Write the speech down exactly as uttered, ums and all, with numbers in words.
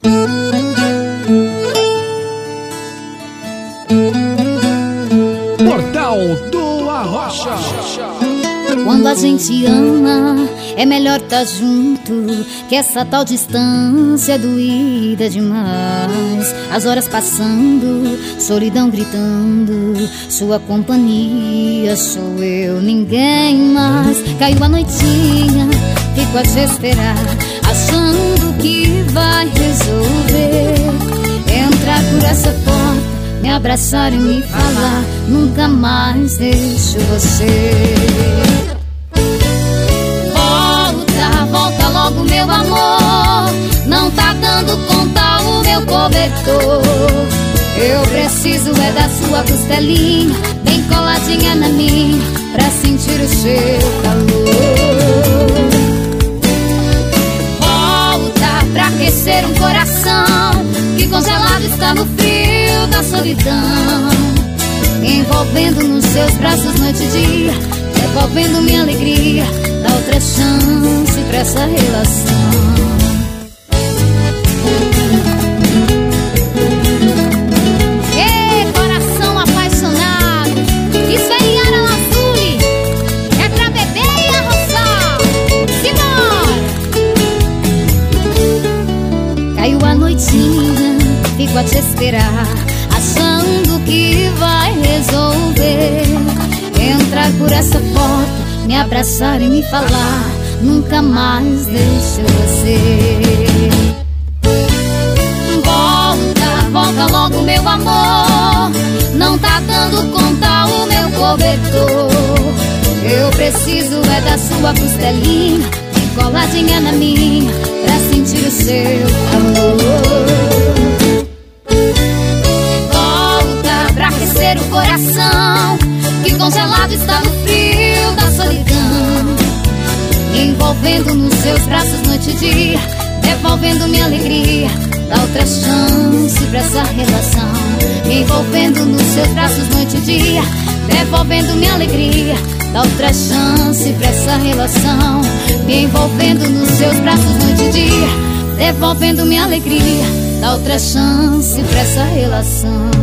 Portal do Arrocha. Quando a gente ama, é melhor tá junto, que essa tal distância é doída demais. As horas passando, solidão gritando, sua companhia sou eu, ninguém mais. Caiu a noitinha, fico a te esperar, achando que vai resolver. Entrar por essa porta, me abraçar e me falar, nunca mais deixo você. Volta, volta logo meu amor, não tá dando conta o meu cobertor. Eu preciso é da sua costelinha, bem coladinha na minha, pra sentir o seu calor. Volta pra aquecer um coração que congelado está no frio da solidão, envolvendo nos seus braços noite e dia, devolvendo minha alegria, dá outra chance pra essa relação. Ei, coração apaixonado, isso é Yara Lazuli, é pra beber e arroçar. Simbora! Caiu a noitinha, fico a te esperar, achando que vai resolver. Entrar por essa porta, me abraçar e me falar, nunca mais deixo você. Volta, volta logo meu amor, não tá dando conta o meu cobertor. Eu preciso é da sua costelinha, bem coladinha na minha, pra sentir o seu calor. Aquecer o coração que congelado está no frio da solidão, envolvendo nos seus braços noite e dia, devolvendo minha alegria, dá outra chance pra essa relação. Envolvendo nos seus braços noite e dia, devolvendo minha alegria, dá outra chance pra essa relação. Me envolvendo nos seus braços noite e dia, devolvendo minha alegria, dá outra chance pra essa relação.